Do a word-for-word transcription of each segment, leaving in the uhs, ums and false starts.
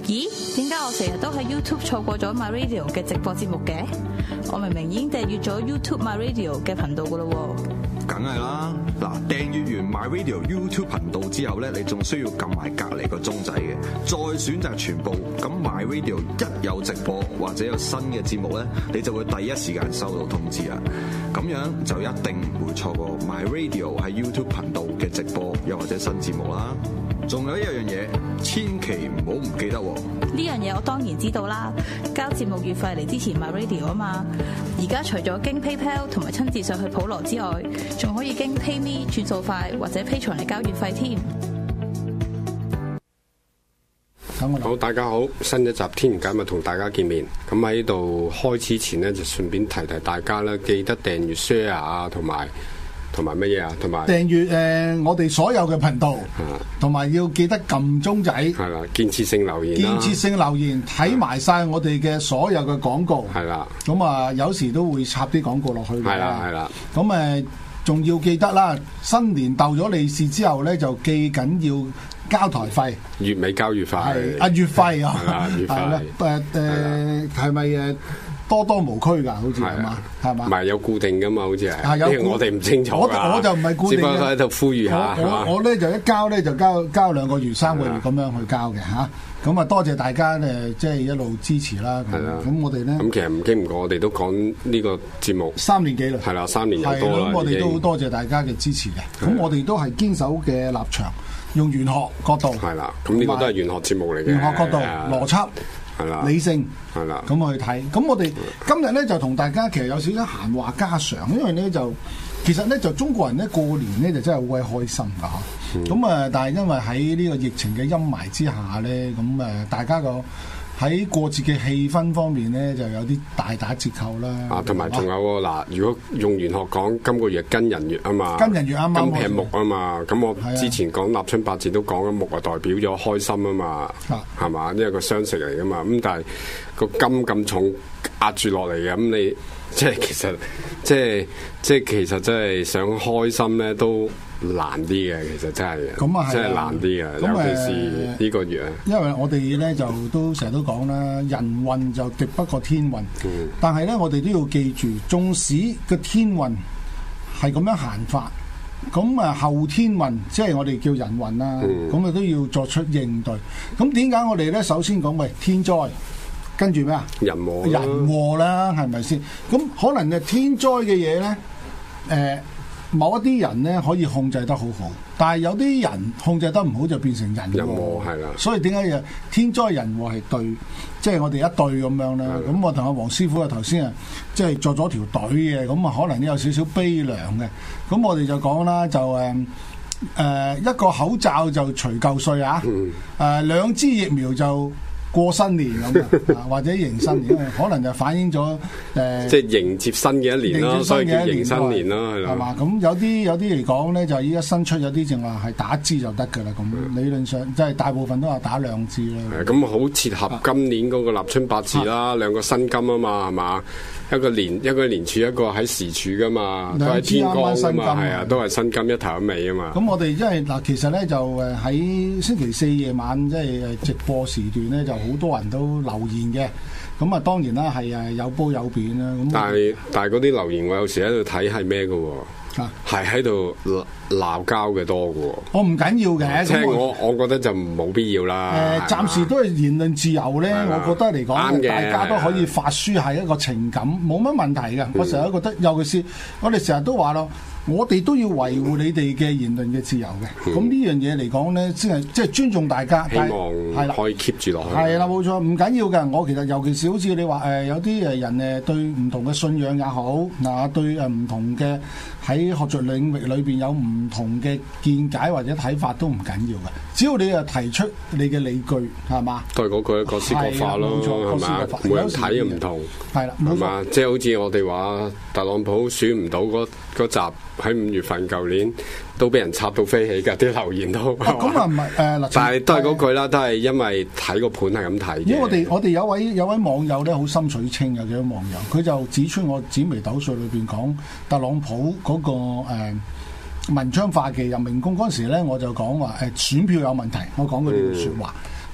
咦？點解我成日都喺 YouTube 錯過咗 My Radio 嘅直播節目嘅？我明明已經訂閱咗 YouTube My Radio 嘅頻道噶咯喎。 梗係啦，嗱，訂閱完 My Radio YouTube 頻道之後咧，你仲需要撳埋隔離個鐘仔嘅，再選擇全部。咁 My Radio 一有直播或者有新嘅節目咧，你就會第一時間收到通知啦。咁樣就一定唔會錯過 My Radio 喺 YouTube 頻道嘅直播又或者新節目啦。仲有一樣嘢，千祈唔好唔記得喎！ 呢樣嘢我當然知道啦，交節目月費嚟支持 My Radio 啊嘛。而家除咗經 PayPal 同埋親自上去普羅之外，仲可以經 PayMe 轉數快或者 Patreon嚟交月費添。 好，大家好，新一集天玄解密同大家見面。咁喺度開始前呢，就順便提提大家啦，記得訂閱 share 啊，同埋。同埋乜嘢啊？同埋訂閱誒，我哋所有嘅頻道，同埋要記得撳鐘仔， 係啦，建設性留言， 建設性留言睇埋晒我哋嘅所有嘅廣告， 係啦。 咁啊，有時都會插啲廣告落去嘅， 係啦，係啦。 咁誒，仲要記得啦，新年逗咗利是之後咧，就記緊要交台費， 月尾交月費， 係啊，月費啊， 係啦，月費， 誒誒，係咪誒？多多無區㗎，好似係嘛，係嘛？ 唔係有固定㗎嘛，好似係。 有我哋唔清楚。 我我就唔係固定嘅。 只不過喺度呼籲下。 我我咧就一交咧就交交兩個月、三個月咁樣去交嘅嚇。咁啊，多謝大家誒，即係一路支持啦。係啦。咁我哋咧。 咁其實唔經唔過，我哋都講呢個節目三年幾啦。 係啦，三年又多啦。 咁我哋都好多謝大家嘅支持嘅。咁我哋都係堅守嘅立場，用玄學角度。 係啦。咁呢個都係玄學節目嚟嘅。 玄學角度、邏輯。 係啦， 理性係啦， 咁去睇。咁我哋今日咧就同大家其實有少少閒話家常，因為咧就其實咧就中國人咧過年咧就真係好鬼開心㗎嚇。咁啊、嗯，但係因為喺呢個疫情嘅陰霾之下咧，咁誒大家個喺過節嘅氣氛方面咧就有啲大打折扣啦。 啊，同埋仲有喎嗱，如果用玄學講，今個月庚寅月啊嘛， 庚寅月啱啱金劈木啊嘛，咁我之前講立春八字都講咗木啊代表咗開心啊嘛，係嘛？呢係個雙食嚟噶嘛，咁但係個金咁重壓住落嚟嘅，咁你即係其實即係即係其實真係想開心咧都難啲嘅，其實真係， 咁啊係， 真係難啲嘅，尤其是呢個月啊。 因為我哋咧就都成日都講啦，人運就敵不過天運，嗯、但係咧我哋都要記住，縱使個天運係咁樣行法，咁啊後天運即係我哋叫人運啦，咁啊、嗯、都要作出應對。咁點解我哋咧首先講喂天災，跟住咩啊？ 人禍， 人禍啦，係咪先？咁可能誒天災嘅嘢咧，誒、呃。某一啲人咧可以控制得好好，但係有啲人控制得唔好就變成人禍， 係啦。 所以點解又天災人禍係對，即係我哋一對咁樣啦。咁我同阿黃師傅啊頭先啊，即係作咗條隊嘅，咁啊可能都有少少悲涼嘅。咁我哋就講啦，就誒誒、呃、一個口罩就除舊歲啊，誒、呃、兩支疫苗就過新年咁啊，或者迎新年，因為可能就反映咗誒，呃、即係迎接新嘅一年咯，所以叫迎新年咯，係係嘛？咁有啲有啲嚟講咧，就依家新出有啲淨話係打支就得㗎啦。咁、嗯、理論上即係大部分都話打兩支啦。 咁好切合今年嗰個立春八字啦，兩、啊、個辛金啊嘛，係嘛？一個年一個年柱，一個喺時柱噶嘛，都係天干噶嘛，係啊，都係辛金一頭一尾啊嘛。 咁我哋因為嗱，其實咧就誒喺星期四夜晚即係誒直播時段咧，就好多人都留言嘅。咁啊，當然啦，係誒有褒有貶啦。咁但係但係嗰啲留言，我有時喺度睇係咩嘅喎？係喺度鬧交嘅多嘅喎，我唔緊要嘅。即係我我覺得就冇必要啦。誒，暫時都係言論自由咧，我覺得嚟講，大家都可以發輸係一個情感，冇乜問題嘅。我成日都覺得，尤其是我哋成日都話咯，我哋都要維護你哋嘅言論嘅自由嘅。咁呢樣嘢嚟講咧，先係即係尊重大家。希望係啦，可以 keep 住落去。係啦，冇錯，唔緊要嘅。我其實尤其是好似你話誒，有啲誒人誒對唔同嘅信仰也好，嗱對誒唔同嘅。喺學術領域裏邊有唔同嘅見解或者睇法都唔緊要嘅，只要你誒提出你嘅理據係嘛？都係嗰句各施各法咯，係嘛？每人睇又唔同，係啦，係嘛？即係好似我哋話特朗普選唔到嗰嗰集喺五月份舊年都俾人插到飛起㗎，啲留言都咁啊唔係誒，但係都係嗰句啦，都係因為睇個盤係咁睇嘅。因為我哋我哋有位有位網友咧好心水清嘅幾位網友，佢就指出我紫微斗數裏邊講特朗普嗰、那個誒、呃、文昌化忌入命宮嗰陣時咧，我就講話誒選票有問題，我講佢呢句説話。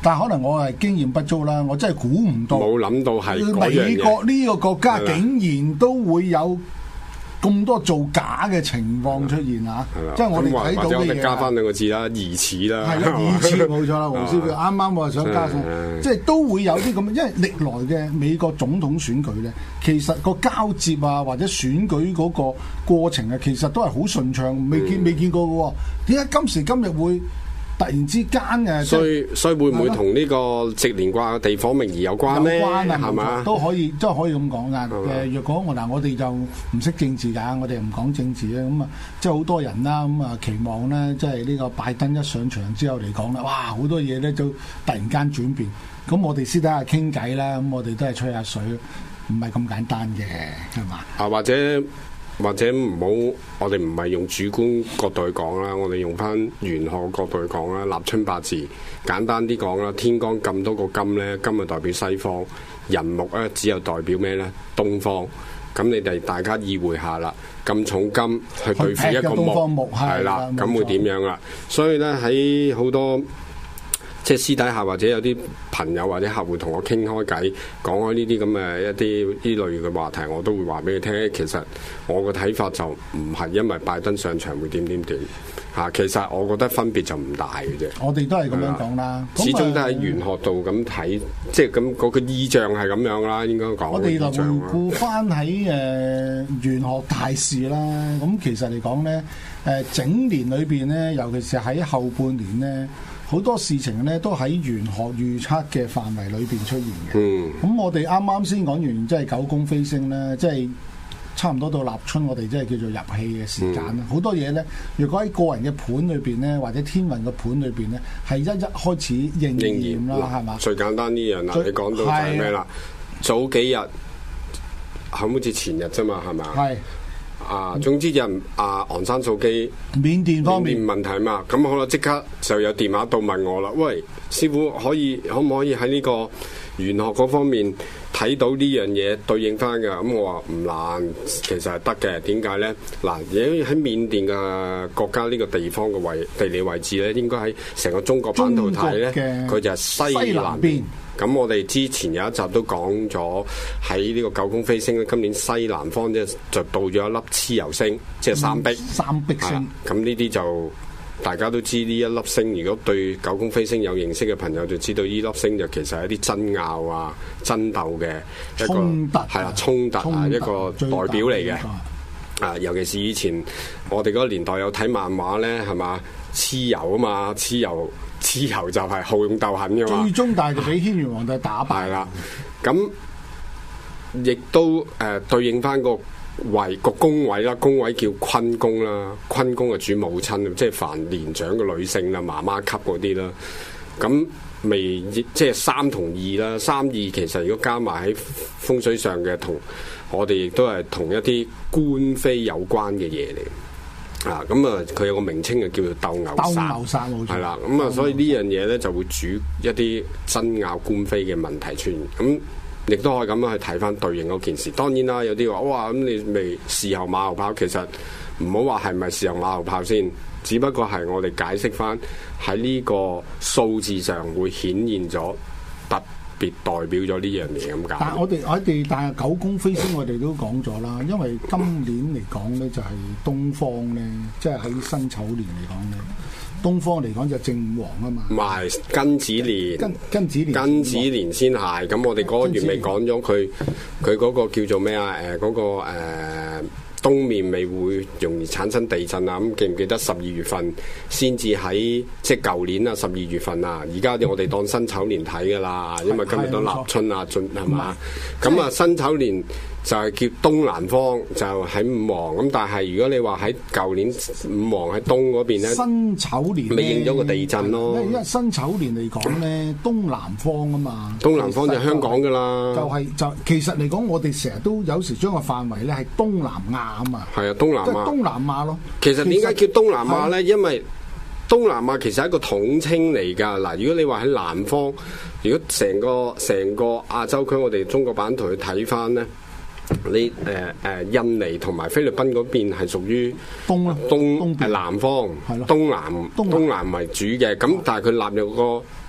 但係可能我係經驗不足啦，我真係估唔到， 冇諗到係嗰樣嘢。 美國呢個國家竟然都會有咁多造假嘅情況出現啊！即係我哋睇到嘅嘢， 或者我哋加翻兩個字啦，疑似啦， 係啦，疑似冇錯啦，黃師傅啱啱我係想加上，即係都會有啲咁，因為歷來嘅美國總統選舉咧，其實個交接啊或者選舉嗰個過程啊，其實都係好順暢，未見未見過嘅喎。點解今時今日會突然之間嘅？ 所以所以會唔會同呢個直連掛嘅地方名義有關咧？ 有關啊， 係嘛？ 都可以，即係可以咁講噶。誒，若果我嗱，我哋就唔識政治㗎，我哋唔講政治咧，咁啊，即係好多人啦，咁啊期望咧，即係呢個拜登一上場之後嚟講咧，哇，好多嘢咧都突然間轉變。咁我哋私底下傾偈啦，咁我哋都係吹下水，唔係咁簡單嘅，係嘛？ 啊，或者。或者唔好，我哋唔係用主觀角度去講啦，我哋用翻玄學角度去講啦。立春八字簡單啲講啦，天干咁多個金呢，金就代表西方，人木咧只有代表咩呢？東方。咁你哋大家意會下啦，咁重金去對付一個木，係啦，咁會點樣啦？所以呢，喺好多。即係私底下或者有啲朋友或者客戶同我傾開偈，講開呢啲咁嘅一啲呢類嘅話題，我都會話俾佢聽。其實我個睇法就唔係因為拜登上場會點點點嚇，其實我覺得分別就唔大嘅啫。 我哋都係咁樣講啦， 始終都喺玄學度咁睇，即係咁嗰個意象係咁樣啦，應該講。 我哋就回顧翻喺誒玄學大事啦，咁其實嚟講咧，誒整年裏邊咧，尤其是喺後半年咧。好多事情咧都喺玄學預測嘅範圍裏邊出現嘅。嗯，咁我哋啱啱先講完，即係九宮飛星咧，即係差唔多到立春，我哋即係叫做入氣嘅時間啦。好、嗯、多嘢咧，如果喺個人嘅盤裏邊咧，或者天運嘅盤裏邊咧，係一一開始應驗啦，係嘛？ 最簡單呢樣啦，你講到就係咩啦？早幾日，好似前日啫嘛，係咪？係。啊，總之就啊，昂山素姬緬甸方面問題嘛，咁好啦，即刻就有電話到問我啦。喂，師傅可以可唔可以喺呢個玄學嗰方面睇到呢樣嘢對應翻㗎？咁我話唔難，其實係得嘅。點解咧？嗱，喺喺緬甸嘅國家呢個地方嘅位地理位置咧，應該喺成個中國版圖睇咧，佢就係西南邊。咁我哋之前有一集都講咗喺呢個九宮飛星咧，今年西南方即係就到咗一粒蚩尤星，即係三碧、嗯、三碧星。咁呢啲就大家都知呢一粒星，如果對九宮飛星有認識嘅朋友就知道呢粒星就其實係一啲爭拗啊、爭鬥嘅一個係啦，衝突啊一個代表嚟嘅。啊，尤其是以前我哋嗰個年代有睇漫畫咧，係嘛？蚩尤啊嘛，蚩尤。蚩尤就係好勇鬥狠嘅嘛，最終但係就俾軒轅皇帝打敗啦。咁亦都誒、呃、對應翻個位個宮位啦，宮位叫坤宮啦，坤宮係主母親，即係凡年長嘅女性啦，媽媽級嗰啲啦。咁未即係三同二啦，三二其實如果加埋喺風水上嘅，同我哋亦都係同一啲官非有關嘅嘢嚟。啊，咁啊，佢有個名稱就叫做鬥牛煞，鬥牛煞冇錯，係啦，咁啊，所以呢樣嘢咧就會主一啲爭拗官非嘅問題出現，咁亦都可以咁樣去睇翻對應嗰件事。當然啦，有啲話哇，咁你未事後馬後炮，其實唔好話係咪事後馬後炮先，只不過係我哋解釋翻喺呢個數字上會顯現咗特別代表咗呢樣嘢咁解。 但係我哋我哋但係九宮飛星我哋都講咗啦，因為今年嚟講咧就係東方咧，即係喺辛丑年嚟講咧，東方嚟講就正旺啊嘛。唔係庚子年， 庚庚子年， 庚子年先係。咁我哋嗰個月未講咗佢佢嗰個叫做咩啊？誒、呃、嗰、嗰個誒。呃東面未會容易產生地震啊！咁記唔記得十二月份先至喺即係舊年啊十二月份啊？而家我哋當辛丑年睇㗎啦，因為今日都立春啊，進係嘛？咁啊辛丑年就係叫東南方，就喺五黃。咁但係如果你話喺舊年五黃喺東嗰邊咧， 辛丑年咪應咗個地震咯。 因為辛丑年嚟講咧，東南方啊嘛， 東南方就係香港㗎啦。 就係、是、就其實嚟講，我哋成日都有時將個範圍咧係東南亞啊嘛。 係啊，東南亞。 即係東南亞咯。 其實點解叫東南亞咧？因為東南亞其實係一個統稱嚟㗎。嗱，如果你話喺南方，如果成個成個亞洲區，我哋中國版圖去睇翻咧。你誒誒、呃呃、印尼同埋菲律賓嗰邊係屬於東啦， 東係南方，東南東南為主嘅。咁但係佢納入個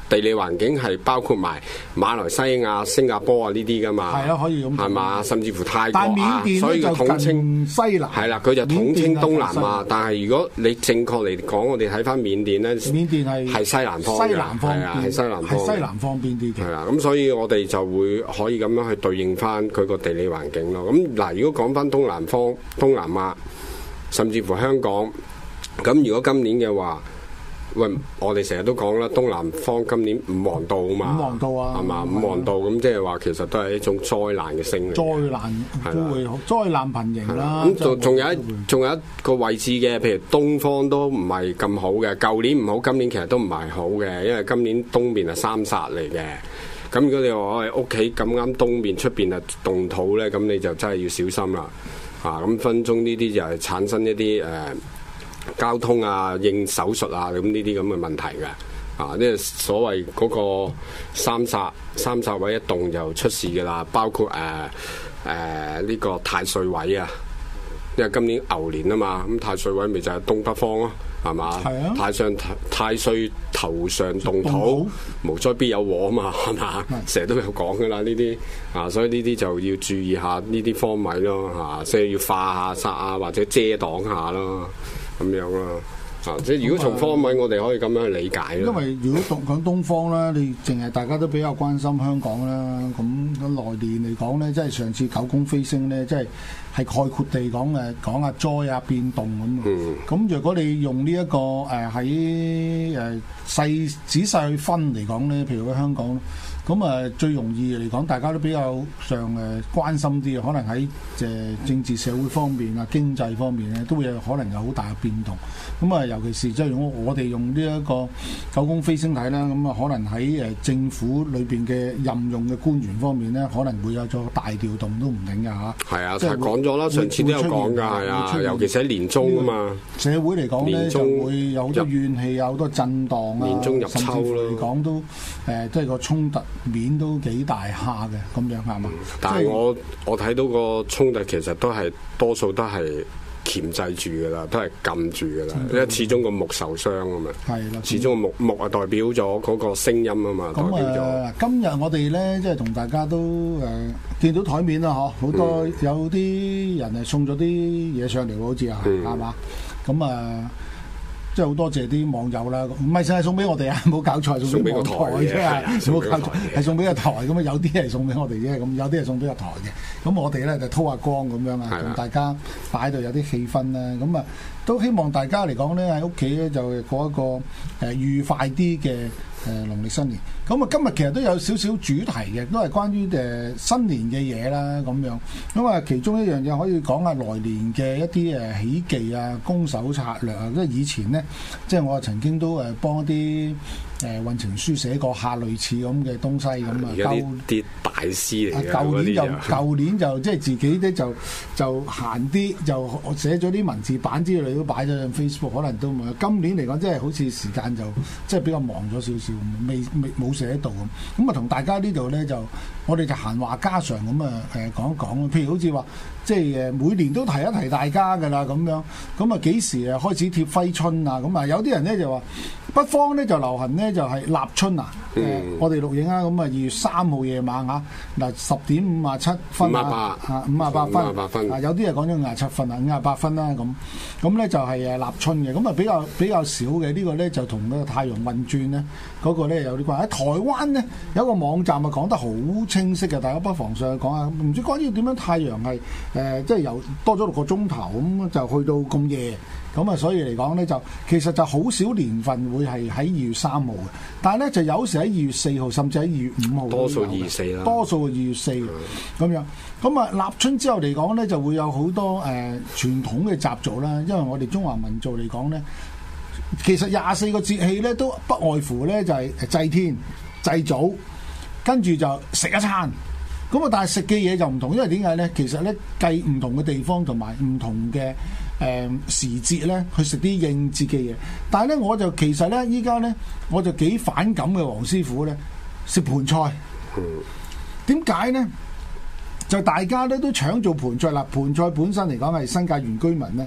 地理環境係包括埋馬來西亞、新加坡啊呢啲噶嘛， 係啊，可以咁係嘛，甚至乎泰國但啊，所以佢統稱西南係啦，佢就統稱東南亞。但係如果你正確嚟講，我哋睇翻緬甸咧， 緬甸係係西南方嘅， 西南方係啊，係西南方， 係西南方邊啲嘅。 係啦，咁所以我哋就會可以咁樣去對應翻佢個地理環境咯。咁嗱，如果講翻東南方、東南亞，甚至乎香港，咁如果今年嘅話，喂，我哋成日都講啦，東南方今年五黃道啊嘛， 五黃道啊， 係嘛，五黃道咁即係話其實都係一種災難嘅星嚟， 災難都會災難頻仍啦。 咁仲仲有一仲有一個位置嘅，譬如東方都唔係咁好嘅，舊年唔好，今年其實都唔係好嘅，因為今年東面係三煞嚟嘅。咁如果你話我哋屋企咁啱東面出邊係動土咧，咁你就真係要小心啦。啊，咁分鐘呢啲就係產生一啲誒。呃交通啊、應手術啊，咁呢啲咁嘅問題嘅，啊，即係所謂嗰個三煞三煞位一動就出事嘅啦，包括誒誒呢個太歲位啊，因為今年牛年啊嘛，咁太歲位咪就係東北方咯，係嘛？係啊。太上太歲頭上動土，動土無災必有禍啊嘛，係嘛？成日都有講嘅啦，呢啲啊，所以呢啲就要注意下呢啲方位咯，嚇、啊，即係要化下煞啊，或者遮擋下咯。咁樣咯，啊！即係如果從方位，我哋可以咁樣去理解咯。 因為如果講東方啦，你淨係大家都比較關心香港啦，咁咁來年嚟講咧，即係上次九宮飛星咧，即係係概括地講誒講下災啊變動咁。嗯。咁若果你用呢、這、一個誒喺誒細仔細去分嚟講咧，譬如喺香港。咁啊，最容易嚟講，大家都比較上誒關心啲，可能喺誒政治社會方面啊、經濟方面咧，都會有可能有好大嘅變動。咁啊，尤其是即係如果我哋用呢一個九宮飛星睇啦，咁啊，可能喺誒政府裏邊嘅任用嘅官員方面咧，可能會有咗大調動都唔定㗎嚇。係啊，就係講咗啦，上次都有講㗎，係啊，尤其是喺年中啊嘛。 社會嚟講咧，就會有好多怨氣啊，好多震盪啊， 年中入秋甚至乎嚟講都誒，即係個衝突面都幾大下嘅，咁樣係嘛？ 但係我我睇到個衝突其實都係多數都係鉗制住㗎啦，都係撳住㗎啦，因為始終個木受傷啊嘛。係啦，始終個木木啊代表咗嗰個聲音啊嘛，代表咗。 咁啊，今日我哋咧即係同大家都誒見到台面啦，嗬，好多有啲人係送咗啲嘢上嚟喎，好似啊，係嘛？咁啊。即係好多謝啲網友啦，唔係淨係送俾我哋啊，冇搞錯，送俾個台啫，冇搞錯，係送俾個台咁啊，有啲係送俾我哋啫，咁有啲係送俾個台嘅。咁我哋咧就拖下光咁樣啊，同大家擺到有啲氣氛啦。咁啊，都希望大家嚟講咧喺屋企咧就過一個誒愉快啲嘅誒農曆新年。咁啊，今日其實都有少少主題嘅，都係關於誒新年嘅嘢啦咁樣。咁啊，其中一樣嘢可以講下來年嘅一啲誒喜忌啊、攻守策略啊。因為以前咧，即係我曾經都誒幫一啲誒運程書寫過下類似咁嘅東西咁啊。 而家啲啲大師嚟嘅。 舊年就舊年就即係自己咧就就閒啲，就寫咗啲文字版之類都擺咗上 Facebook，可能都冇。今年嚟講，即係好似時間就即係比較忙咗少少，未未冇寫到咁。咁啊，同大家呢度咧就我哋就閒話家常咁啊誒講一講。譬如好似話，即係誒每年都提一提大家㗎啦咁樣。咁啊幾時誒開始貼揮春啊？咁啊有啲人咧就話北方咧就流行咧就係立春啊。誒、嗯呃、我哋錄影啊，咁啊二月三號夜晚嚇嗱十點五啊七分啊嚇五啊八分啊分有啲係講咗五啊七分啊五啊八分啦咁。咁咧就係誒立春嘅。咁啊比較比較少嘅、這個、呢個咧就同嗰個太陽運轉咧嗰個咧有啲關係。喺台灣咧有一個網站啊講得好清晰嘅，大家不妨上去講下。唔知關於點樣太陽係誒即係由多咗六個鐘頭咁就去到咁夜。咁啊，所以嚟講咧，就其實就好少年份會係喺二月三號嘅，但係咧就有時喺二月四號，甚至喺二月五號。多數二月四啦。多數二月四咁、嗯、樣。咁啊，立春之後嚟講咧，就會有好多誒、呃、傳統嘅習俗啦。因為我哋中華民族嚟講咧，其實廿四個節氣咧都不外乎咧就係祭天、祭祖，跟住就食一餐。咁啊，但係食嘅嘢就唔同，因為點解咧？其實咧計唔同嘅地方同埋唔同嘅誒、呃、時節咧，去食啲應節嘅嘢。但係咧，我就其實咧，依家咧，我就幾反感嘅黃師傅咧食盤菜。點解咧？就大家咧都搶做盤菜啦。盤菜本身嚟講係新界原居民咧，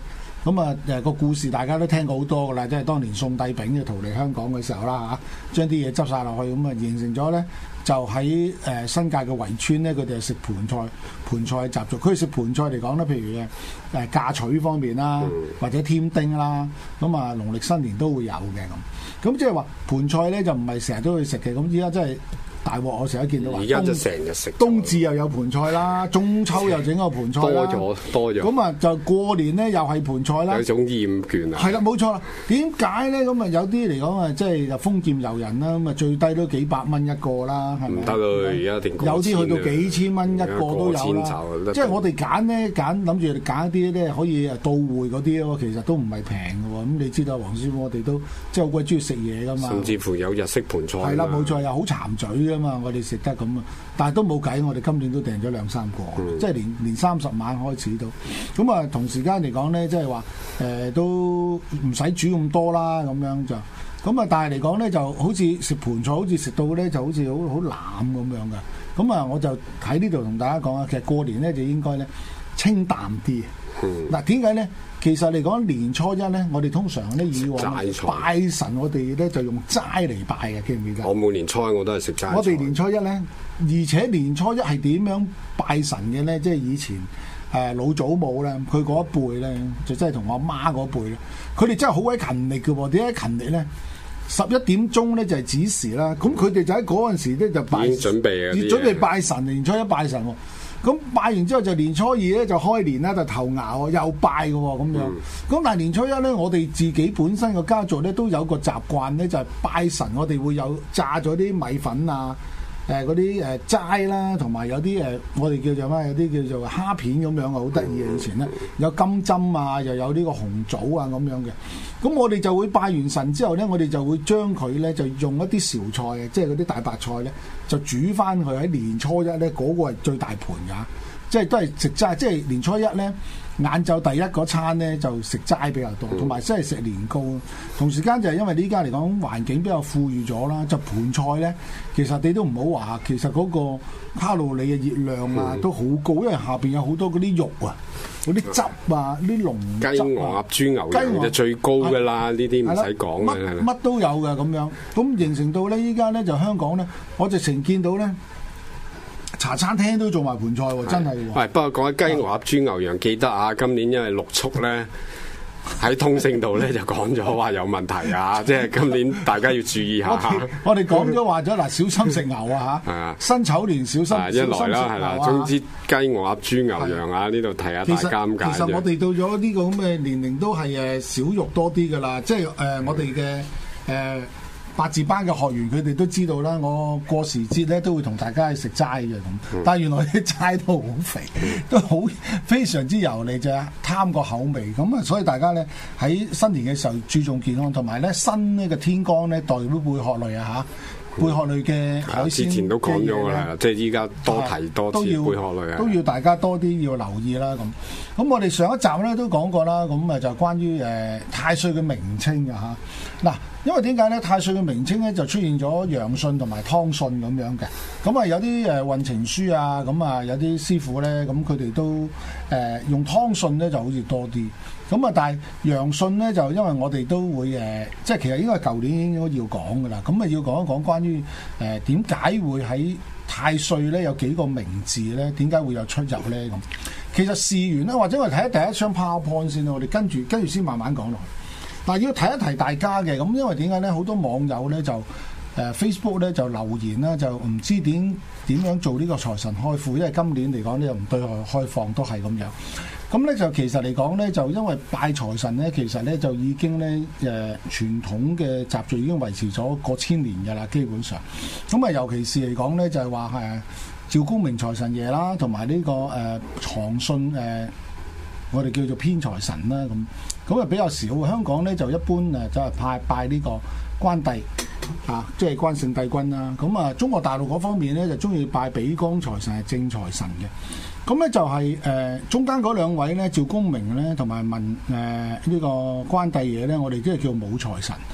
咁啊誒個故事大家都聽過好多噶啦，即係當年宋帝昺嘅逃離香港嘅時候啦嚇，將啲嘢執晒落去，咁啊形成咗咧就喺誒、呃、新界嘅圍村咧，佢哋係食盤菜，盤菜嘅習俗。佢哋食盤菜嚟講咧，譬如誒誒嫁娶方面啦，或者添丁啦，咁啊農曆新年都會有嘅咁。咁即係話盤菜咧就唔係成日都去食嘅，咁依家真係。大鑊！我成日見到話， 而家就成日食。 冬至又有盤菜啦，中秋又整個盤菜啦， 多咗多咗。 咁啊就過年咧又係盤菜啦。 有種厭倦啊。 係啦，冇錯啦。點解咧？咁啊有啲嚟講啊，即係就豐儉由人啦，咁啊最低都幾百蚊一個啦，係咪？唔得咯，而家定有啲去到幾千蚊一個都有啦。即係我哋揀咧揀諗住揀一啲咧可以到會嗰啲咯，其實都唔係平嘅喎。咁你知道黃師傅我哋都即係好鬼中意食嘢噶嘛。甚至乎有日式盤菜。係啦，冇錯，又好鹹嘴噶嘛，我哋食得。咁啊！但係都冇計，我哋今年都訂咗兩三個，嗯、即係連連三十晚開始都咁啊！同時間嚟講咧，即係話誒都唔使煮咁多啦，咁樣就咁啊！但係嚟講咧，就好似食盤菜，好似食到咧就好似好好濫咁樣嘅。咁啊，我就喺呢度同大家講啊，其實過年咧就應該咧清淡啲。嗱、嗯，點解咧？其實嚟講年初一咧，我哋通常咧以往拜神，我哋咧就用齋嚟拜嘅，記唔記得？我每年初一我都係食齋。我哋年初一咧，而且年初一係點樣拜神嘅咧？即係以前誒、呃、老祖母咧，佢嗰一輩咧，就真係同我阿媽嗰輩咧，佢哋真係好鬼勤力嘅喎。點解勤力咧？十一點鐘咧就係子時啦，咁佢哋就喺嗰陣時咧就拜，已經準備啊，準備拜神，年初一拜神喎。咁拜完之後就年初二咧就開年啦，就頭牙又拜嘅喎咁樣。咁、嗯、但係年初一咧，我哋自己本身個家族咧都有個習慣咧，就係、是、拜神，我哋會有炸咗啲米粉啊，誒嗰啲誒齋啦，同埋有啲誒、呃、我哋叫做咩？有啲叫做蝦片咁樣啊，好得意嘅以前咧，有金針啊，又有呢個紅棗啊咁樣嘅。咁我哋就會拜完神之後咧，我哋就會將佢咧就用一啲潮菜啊，即係嗰啲大白菜咧，就煮翻佢喺年初一咧嗰、那個係最大盤㗎，即係都係食齋，即係年初一咧晏晝第一嗰餐咧就食齋比較多，同埋真係食年糕。同時間就係因為呢家嚟講環境比較富裕咗啦，就盤菜咧其實你都唔好話，其實嗰個卡路里嘅熱量啊、嗯、都好高，因為下邊有好多嗰啲肉啊。嗰啲汁啊，啲龍雞、鵝、鴨、豬、牛羊就最高㗎啦，呢啲唔使講嘅，乜都有嘅咁樣。咁形成到咧，依家咧就香港咧，我直情見到咧茶餐廳都做埋盤菜喎，真係喎。係，不過講起雞、鵝、鴨、豬、牛羊，記得啊，今年因為六畜咧。喺通勝度咧就講咗話有問題啊！即係今年大家要注意下。我哋講咗話咗嗱，小心食牛啊嚇！係啊，辛丑年小心。一來啦，係啦，總之雞鵝鴨豬牛羊啊，呢度提下大家咁解。其實我哋到咗呢個咁嘅年齡都係誒少肉多啲噶啦，即係誒、呃、我哋嘅誒八字班嘅學員佢哋都知道啦。我過時節咧都會同大家去食齋嘅咁，嗯、但係原來啲齋都好肥，都好非常之油膩啫，貪個口味咁啊！所以大家咧喺新年嘅時候注重健康，同埋咧新呢個天光咧代表貝殼類啊嚇，貝殼類嘅海鮮。之前都講咗㗎啦，即係依家多提多次貝殼類啊，都要大家多啲要留意啦咁。咁我哋上一集咧都講過啦，咁啊就關於誒、呃、太歲嘅名稱嘅嚇嗱。因為點解咧？太歲嘅名稱咧就出現咗陽信同埋湯信咁樣嘅，咁啊有啲誒運程書啊，咁啊有啲師傅咧，咁佢哋都誒、呃、用湯信咧就好似多啲，咁啊但係陽信咧就因為我哋都會誒、呃，即係其實應該係舊年應該要講噶啦，咁啊要講一講關於誒點解會喺太歲咧有幾個名字咧？點解會有出入咧？咁其實事緣咧，或者我哋睇下第一張 PowerPoint 先啦，我哋跟住跟住先慢慢講落去。但係要提一提大家嘅，咁因為點解咧？好多網友咧就誒、呃、Facebook 咧就留言啦，就唔知點點樣做呢個財神開庫，因為今年嚟講咧又唔對外開放，都係咁樣。咁咧就其實嚟講咧，就因為拜財神咧，其實咧就已經咧誒、呃、傳統嘅習俗已經維持咗過千年㗎啦，基本上。咁啊，尤其是嚟講咧，就係話係趙公明財神爺啦，同埋呢個誒長信誒。呃我哋叫做偏財神啦，咁咁啊比較少。香港咧就一般誒就係派拜呢個關帝啊，即係關聖帝君啦。咁啊中國大陸嗰方面咧就中意拜比干財神係正財神嘅。咁咧就係、是、誒、呃、中間嗰兩位咧，趙公明咧同埋文誒呢個關帝爺咧，我哋即係叫武財神。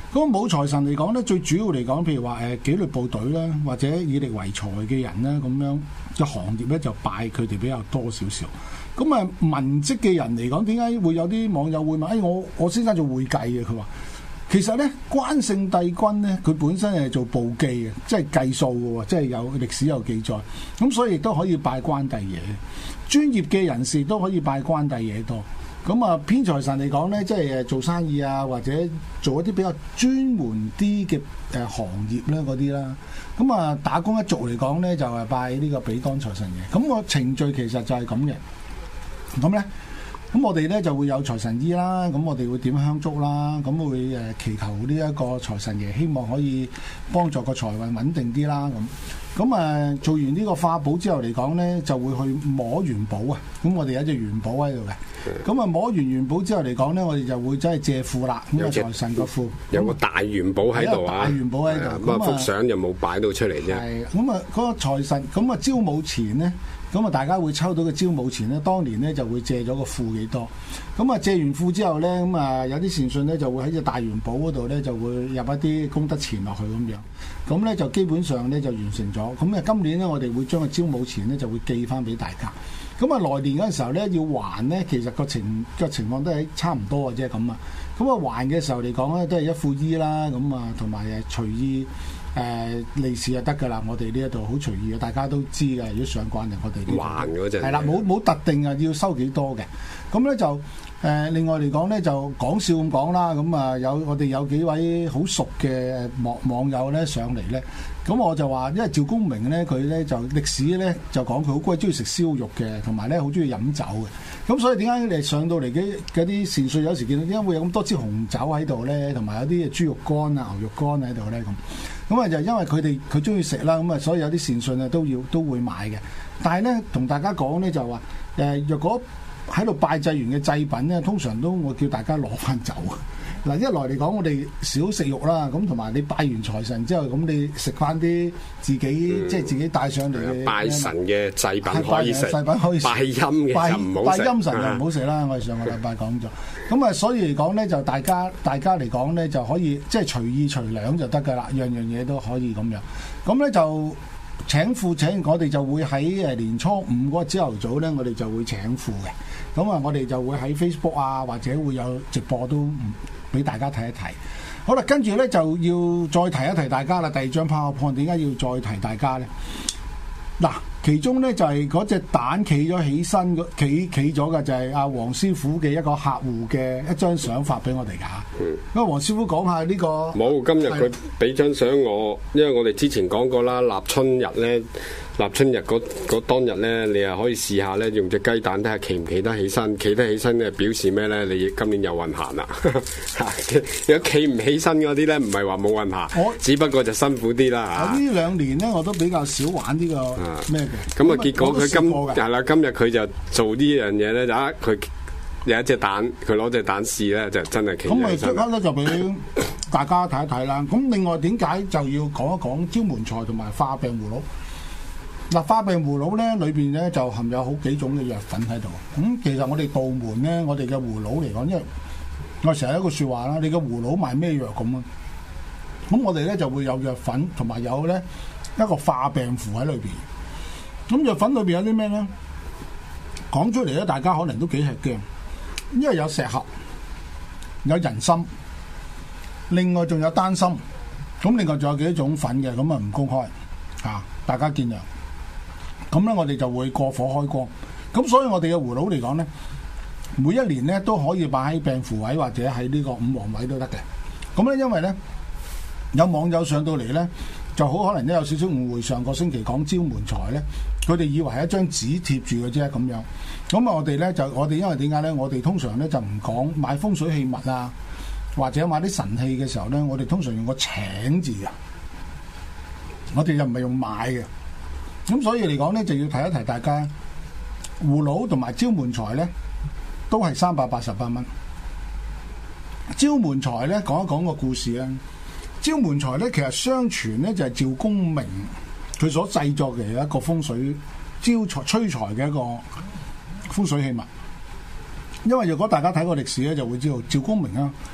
咁冇財神嚟講咧，最主要嚟講，譬如話誒紀律部隊啦，或者以力為財嘅人咧，咁樣嘅行業咧就拜佢哋比較多少少。咁啊文職嘅人嚟講，點解會有啲網友會問？誒、哎、我我先生做會計嘅，佢話其實咧關聖帝君咧，佢本身係做簿記嘅，即係計數嘅喎，即係有歷史有記載。咁所以亦都可以拜關帝爺。專業嘅人士都可以拜關帝爺多。咁啊，偏財神嚟講咧，即係誒做生意啊，或者做一啲比較專門啲嘅誒行業咧嗰啲啦。咁啊，打工一族嚟講咧，就係拜呢個比當財神嘅。咁個程序其實就係咁嘅。咁咧，咁我哋咧就會有財神衣啦。咁我哋會點香燭啦。咁會誒祈求呢一個財神爺，希望可以幫助個財運穩定啲啦。咁。咁啊，做完呢個化寶之後嚟講咧，就會去摸元寶啊。咁我哋有隻元寶喺度嘅。咁啊，摸完元寶之後嚟講咧，我哋就會真係借庫啦。咁啊，財神個庫有個大元寶喺度啊。 大元寶喺度。 咁啊，幅相就冇擺到出嚟啫。 係。咁啊，嗰個財神咁啊，招募錢咧，咁啊，大家會抽到個招募錢咧。當年咧就會借咗個庫幾多。咁啊，借完庫之後咧，咁啊有啲善信咧就會喺隻大元寶嗰度咧就會入一啲功德錢落去咁樣。咁咧就基本上咧就完成咗。咁啊，今年咧我哋會將個招募錢咧就會寄翻俾大家。咁啊，來年嗰陣時候咧要還咧，其實個情個情況都係差唔多嘅啫咁啊。咁啊，還嘅時候嚟講咧，都係一副衣啦，咁啊，同埋誒隨意誒利是就得㗎啦。我哋呢一度好隨意嘅，大家都知㗎。如果上慣嚟，我哋還嗰陣係啦，冇冇特定啊，要收幾多嘅。咁咧就誒、呃，另外嚟講咧就講笑咁講啦。咁啊，有我哋有幾位好熟嘅網網友咧上嚟咧。咁我就話，因為趙公明咧，佢咧就歷史咧就講佢好鬼中意食燒肉嘅，同埋咧好中意飲酒嘅。咁所以點解你上到嚟嘅嗰啲善信有時見到點解會有咁多支紅酒喺度咧，同埋有啲豬肉乾啊、牛肉乾喺度咧咁。咁啊就因為佢哋佢中意食啦，咁啊所以有啲善信啊都要都會買嘅。但係咧同大家講咧就話，誒若果喺度拜祭完嘅祭品咧，通常都我叫大家攞翻走。嗱，一來嚟講，我哋少食肉啦，咁同埋你拜完財神之後，咁你食翻啲自己、嗯、即係自己帶上嚟嘅拜神嘅祭品可以食， 祭品可以食， 拜陰嘅就唔好食， 拜陰神就唔好食啦。我哋上個禮拜講咗，咁啊，所以嚟講咧，就大家大家嚟講咧，就可以即係隨意隨兩就得噶啦，樣樣嘢都可以咁樣。咁咧就請庫請，我哋就會喺誒年初五嗰個朝頭早咧，我哋就會請庫嘅。咁啊，我哋就會喺 Facebook 啊，或者會有直播都唔。俾大家睇一睇，好啦，跟住咧就要再提一提大家啦。第二張 PowerPoint 點解要再提大家咧？嗱，其中咧就係嗰隻蛋企咗起身，企企咗嘅就係阿黃師傅嘅一個客戶嘅一張相發俾我哋㗎。嗯，咁啊，黃師傅講下呢個冇，今日佢俾張相我，因為我哋之前講過啦，立春日咧。立春日嗰嗰當日咧，你又可以試下咧，用隻雞蛋睇下企唔企得起身，企得起身咧表示咩咧？你今年有運行啦。如果企唔起身嗰啲咧，唔係話冇運行，我只不過就辛苦啲啦。 我呢兩年咧，我都比較少玩呢、呢個咩嘅。 咁啊，結果佢今係啦，今日佢就做呢樣嘢咧，就啊佢有一隻蛋，佢攞隻蛋試咧，就真係企起身。咁咪即刻咧就俾大家睇一睇啦。咁另外點解就要講一講招門財同埋化病葫蘆？嗱，化病葫蘆咧，裏邊咧就含有好幾種嘅藥粉喺度。咁、嗯、其實我哋道門咧，我哋嘅葫蘆嚟講，因為我成日有一句説話啦，你嘅葫蘆賣咩藥咁啊？咁我哋咧就會有藥粉，同埋有咧一個化病符喺裏邊。咁藥粉裏邊有啲咩咧？講出嚟咧，大家可能都幾吃驚，因為有石斛、有人參，另外仲有丹參。咁另外仲有幾種粉嘅，咁啊唔公開啊，大家見諒。咁咧，我哋就會過火開光。咁所以我哋嘅葫蘆嚟講咧，每一年咧都可以擺喺病符位或者喺呢個五黃位都得嘅。咁咧，因為咧有網友上到嚟咧，就好可能都有少少誤會。上個星期講招門財咧，佢哋以為係一張紙貼住嘅啫咁樣。咁啊，我哋咧就我哋因為點解咧？我哋通常咧就唔講買風水器物啊，或者買啲神器嘅時候咧，我哋通常用個請字嘅，我哋又唔係用買嘅。咁所以嚟講咧，就要提一提大家，葫蘆同埋招門財咧，都係三百八十八蚊。招門財咧，講一講個故事啊。招門財咧，其實相傳咧就係趙公明佢所製作嘅一個風水招財催財嘅一個風水器物。因為如果大家睇過歷史咧，就會知道趙公明啊，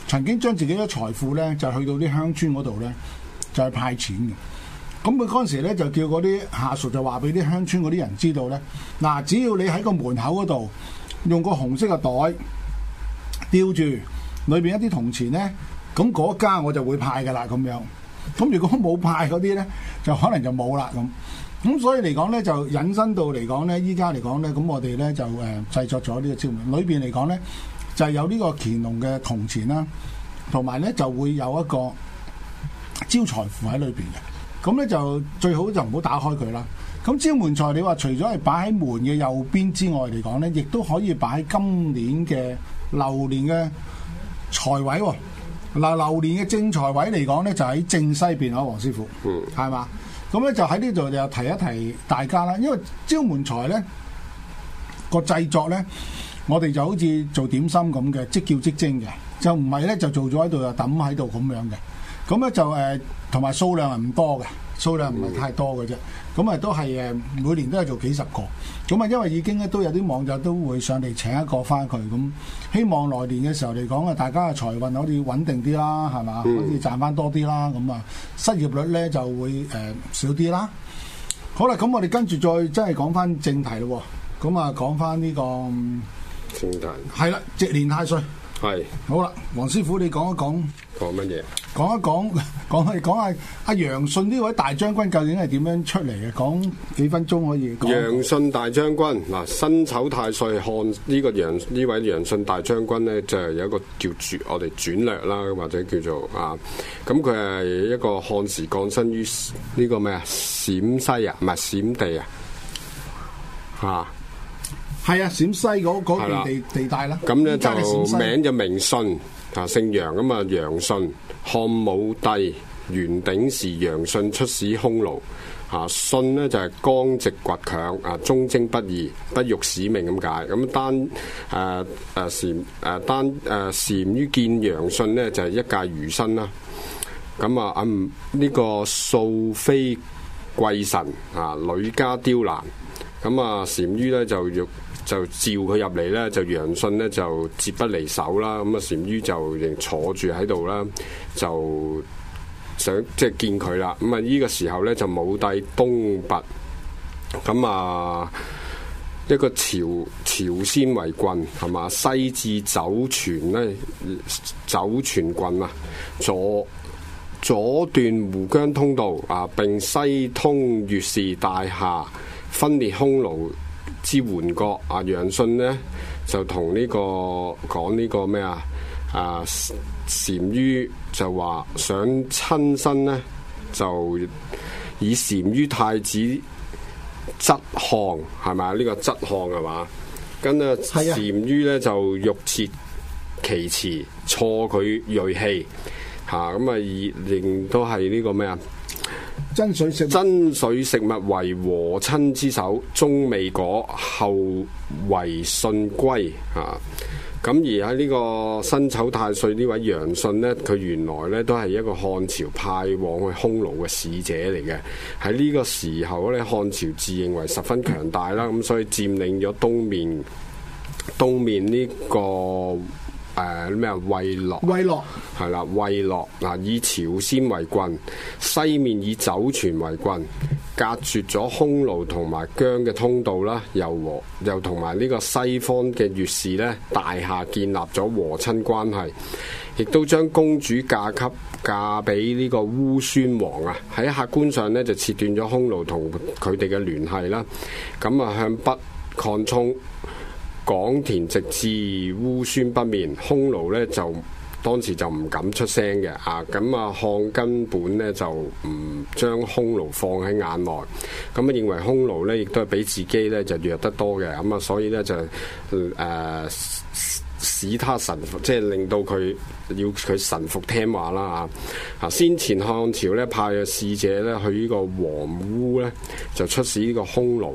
曾經將自己嘅財富咧就去到啲鄉村嗰度咧，就係派錢嘅。咁佢嗰陣時咧就叫嗰啲下屬就話俾啲鄉村嗰啲人知道咧，嗱，只要你喺個門口嗰度用個紅色嘅袋吊住裏邊一啲銅錢咧，咁嗰家我就會派噶啦咁樣。咁如果冇派嗰啲咧，就可能就冇啦咁。咁所以嚟講咧，就引申到嚟講咧，依家嚟講咧，咁我哋咧就誒製作咗呢個招門，裏邊嚟講咧就係有呢個乾隆嘅銅錢啦，同埋咧就會有一個招財符喺裏邊嘅。咁咧就最好就唔好打開佢啦。咁招門財你話除咗係擺喺門嘅右邊之外嚟講咧，亦都可以擺喺今年嘅流年嘅財位喎。嗱，流年嘅正財位嚟講咧，就喺正西邊啊，黃師傅，嗯，係嘛？咁咧就喺呢度就提一提大家啦。因為招門財咧個製作咧，我哋就好似做點心咁嘅，即叫即蒸嘅，就唔係咧就做咗喺度就抌喺度咁樣嘅。咁咧就誒，同埋數量係唔多嘅，數量唔係太多嘅啫。咁啊都係誒，每年都係做幾十個。咁啊，因為已經咧都有啲網友都會上嚟請一個翻佢，咁希望來年嘅時候嚟講啊，大家嘅財運可以穩定啲啦，係嘛？可以賺翻多啲啦。咁啊，失業率咧就會誒、呃、少啲啦。好啦，咁我哋跟住再真係講翻正題咯。咁啊，講翻呢個正題係啦，值年太歲。 係好啦，黃師傅你講一講講乜嘢？ 講一講講係講下阿楊信呢位大將軍究竟係點樣出嚟嘅？講幾分鐘可以講。 楊信大將軍嗱，辛丑太歲看呢個楊呢位楊信大將軍咧，就係有一個叫轉我哋轉略啦，或者叫做啊，咁佢係一個漢時降生於呢個咩啊陝西啊，唔係陝地啊，嚇。 係啊，陝西嗰嗰段地地帶啦。 咁咧就名就名信，啊姓楊咁啊楊信，漢武帝元鼎時楊信出使匈奴，啊信呢就係剛直倔強，啊忠貞不二，不辱使命咁解。咁單誒誒禪誒單誒禪於見楊信呢就係一介儒生啦。咁啊嗯呢個素妃貴臣啊女家雕欄，咁啊禪於咧就欲。就召佢入嚟咧，就楊信咧就節不離手啦。咁啊，禪於就仍坐住喺度啦，就想即係見佢啦。咁啊，呢個時候咧就武帝東拔，咁啊一個朝朝鮮為郡係嘛，西至酒泉咧，酒泉郡啊，左左斷湖江通道啊，並西通越氏大廈，分裂匈奴之援國啊，楊信呢就同呢、這個講呢個咩啊啊單于就話想親身呢，就以單于太子側項係咪啊？呢、這個側項係嘛？跟啊單于呢就欲切其詞，挫佢銳氣嚇，咁啊以令都係呢個咩啊？ 真水食真水食物為和親之首，終未果，後為信歸啊！咁而喺呢個辛丑太歲呢位楊信呢，佢原來呢都係一個漢朝派往去匈奴嘅使者嚟嘅。喺呢個時候咧，漢朝自認為十分強大啦，咁所以佔領咗東面東面呢、這個。誒咩啊？衛樂， 衛樂係啦，衛樂嗱，以朝鮮為郡，西面以酒泉為郡，隔絕咗匈奴同埋姜嘅通道啦，又和又同埋呢個西方嘅越氏咧，大廈建立咗和親關係，亦都將公主嫁給嫁俾呢個烏孫王啊！喺客觀上咧就切斷咗匈奴同佢哋嘅聯繫啦，咁啊向北擴充。廣田直至烏孫北面，匈奴咧就當時就唔敢出聲嘅啊！咁啊，漢根本咧就唔將匈奴放喺眼內，咁啊認為匈奴咧亦都係比自己咧就弱得多嘅，咁啊所以咧就誒、呃、使他臣服，即係令到佢要佢臣服聽話啦啊！先前漢朝咧派嘅使者咧去呢個黃烏咧就出使呢個匈奴。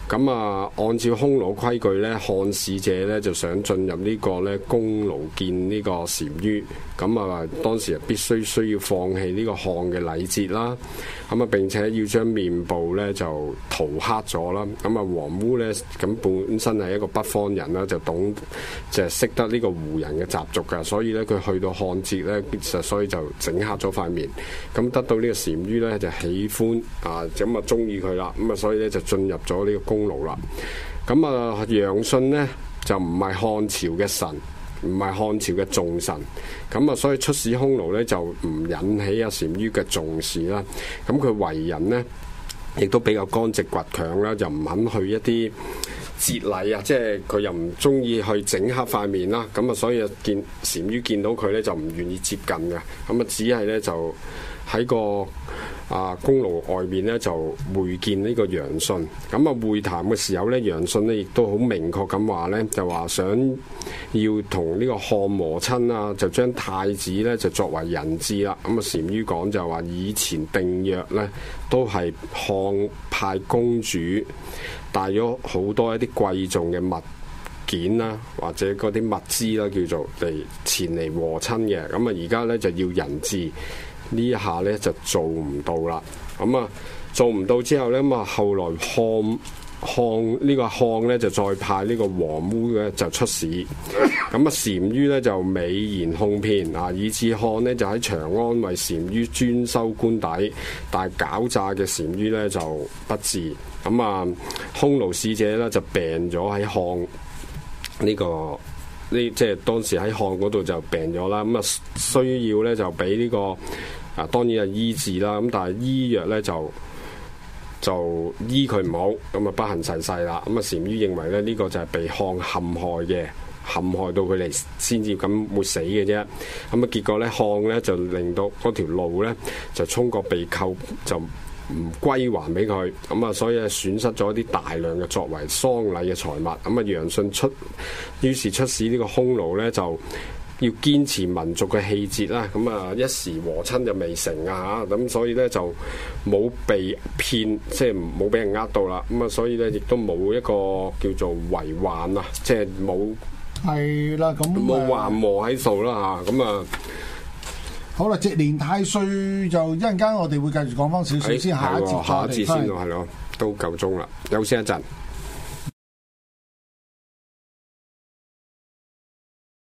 咁啊，按照匈奴規矩咧，漢使者咧就想進入呢個咧匈奴見呢個單于，咁啊當時必須需要放棄呢個漢嘅禮節啦，咁啊並且要將面部咧就塗黑咗啦，咁啊王烏咧咁本身係一個北方人啦，就懂就係識得呢個胡人嘅習俗㗎，所以咧佢去到漢節咧，就所以就整黑咗塊面，咁得到呢個單于咧就喜歡啊，咁啊中意佢啦，咁啊所以咧就進入咗呢個匈奴啦。咁啊楊信呢，就唔係漢朝嘅神，唔係漢朝嘅重臣，咁啊所以出使匈奴咧就唔引起阿單于嘅重視啦。咁佢為人呢，亦都比較剛直倔強啦，就唔肯去一啲節禮啊，即係佢又唔中意去整黑塊面啦。咁啊所以見單于見到佢咧就唔願意接近嘅，咁啊只係咧就喺個啊，匈奴外面咧就會見呢個楊信，咁啊會談嘅時候咧，楊信咧亦都好明確咁話咧，就話想要同呢個漢磨親啊，就將太子咧就作為人質啦。咁啊單于講就話以前訂約咧都係漢派公主帶咗好多一啲貴重嘅物件啦，或者嗰啲物資啦，叫做嚟前嚟和親嘅。咁啊而家咧就要人質。呢一下咧就做唔到啦，咁啊做唔到之後咧，咁啊後來漢漢呢個漢咧就再派呢個王烏咧就出使，咁啊單于咧就美言哄騙啊，以至漢呢就喺長安為單于專收官邸，但係狡詐嘅單于咧就不至，咁啊匈奴使者咧就病咗喺漢呢個。呢即係當時喺漢嗰度就病咗啦，咁啊需要咧就俾呢、這個啊當然係醫治啦，咁但係醫藥咧就就醫佢唔好，咁啊不幸逝世啦。咁啊單于認為咧呢、這個就係被漢陷害嘅，陷害到佢哋先至咁會死嘅啫。咁啊結果咧漢咧就令到嗰條路咧就充國被扣就。唔歸還俾佢，咁啊，所以損失咗一啲大量嘅作為喪禮嘅財物。咁啊，楊信出，於是出使呢個匈奴咧，就要堅持民族嘅氣節啦。咁啊，一時和親就未成啊，咁所以咧就冇被騙，即係冇俾人呃到啦。咁啊，所以咧亦都冇一個叫做遺患啊，即係冇係啦，咁冇橫禍喺度啦嚇，咁啊。 好啦，直連太歲就一陣間，我哋會繼續講翻少少先，下一節再嚟。 下一節先咯，係咯，都夠鐘啦，休息一陣。